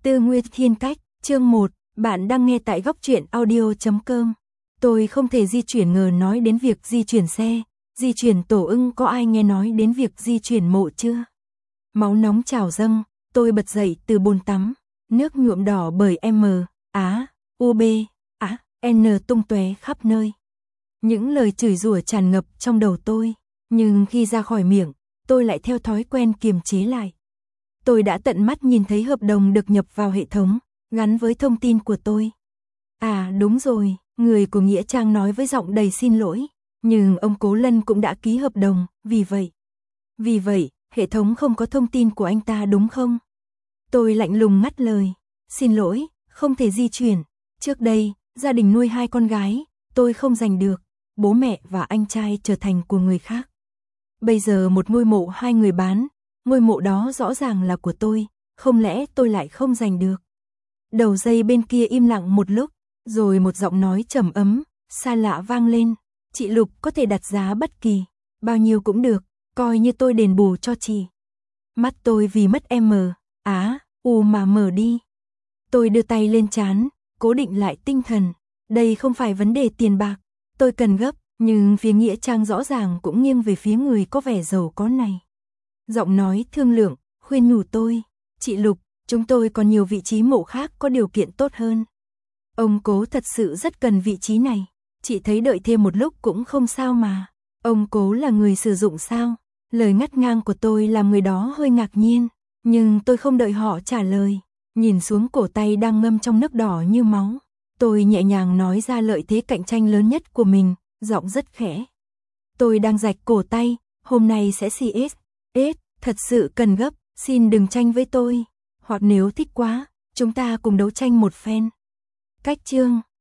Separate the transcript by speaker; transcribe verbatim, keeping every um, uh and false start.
Speaker 1: Tư Nguyệt Thiên Cách, chương một, bạn đang nghe tại góc truyện audio chấm com. Tôi không thể di chuyển ngờ nói đến việc di chuyển xe, di chuyển tổ ưng có ai nghe nói đến việc di chuyển mộ chưa? Máu nóng trào dâng, tôi bật dậy từ bồn tắm, nước nhuộm đỏ bởi M, Á, U B, Á, N tung tóe khắp nơi. Những lời chửi rủa tràn ngập trong đầu tôi, nhưng khi ra khỏi miệng, tôi lại theo thói quen kiềm chế lại. Tôi đã tận mắt nhìn thấy hợp đồng được nhập vào hệ thống, gắn với thông tin của tôi. À đúng rồi, người của Nghĩa Trang nói với giọng đầy xin lỗi, nhưng ông Cố Lân cũng đã ký hợp đồng, vì vậy. Vì vậy, hệ thống không có thông tin của anh ta đúng không? Tôi lạnh lùng ngắt lời, xin lỗi, không thể di chuyển. Trước đây, gia đình nuôi hai con gái, tôi không giành được, bố mẹ và anh trai trở thành của người khác. Bây giờ một ngôi mộ hai người bán, ngôi mộ đó rõ ràng là của tôi, không lẽ tôi lại không giành được? Đầu dây bên kia im lặng một lúc, rồi một giọng nói trầm ấm, xa lạ vang lên, chị Lục có thể đặt giá bất kỳ, bao nhiêu cũng được, coi như tôi đền bù cho chị. Mắt tôi vì mất M, Á, U mà mở đi. Tôi đưa tay lên trán, cố định lại tinh thần, đây không phải vấn đề tiền bạc, tôi cần gấp, nhưng phía Nghĩa Trang rõ ràng cũng nghiêng về phía người có vẻ giàu có này. Giọng nói thương lượng, khuyên nhủ tôi, chị Lục, chúng tôi còn nhiều vị trí mộ khác có điều kiện tốt hơn. Ông Cố thật sự rất cần vị trí này, chị thấy đợi thêm một lúc cũng không sao mà. Ông Cố là người sử dụng sao? Lời ngắt ngang của tôi làm người đó hơi ngạc nhiên, nhưng tôi không đợi họ trả lời. Nhìn xuống cổ tay đang ngâm trong nước đỏ như máu, tôi nhẹ nhàng nói ra lợi thế cạnh tranh lớn nhất của mình, giọng rất khẽ. Tôi đang rạch cổ tay, hôm nay sẽ xê ét. ét, thật sự cần gấp, xin đừng tranh với tôi. Hoặc nếu thích quá, chúng ta cùng đấu tranh một phen. Cách chương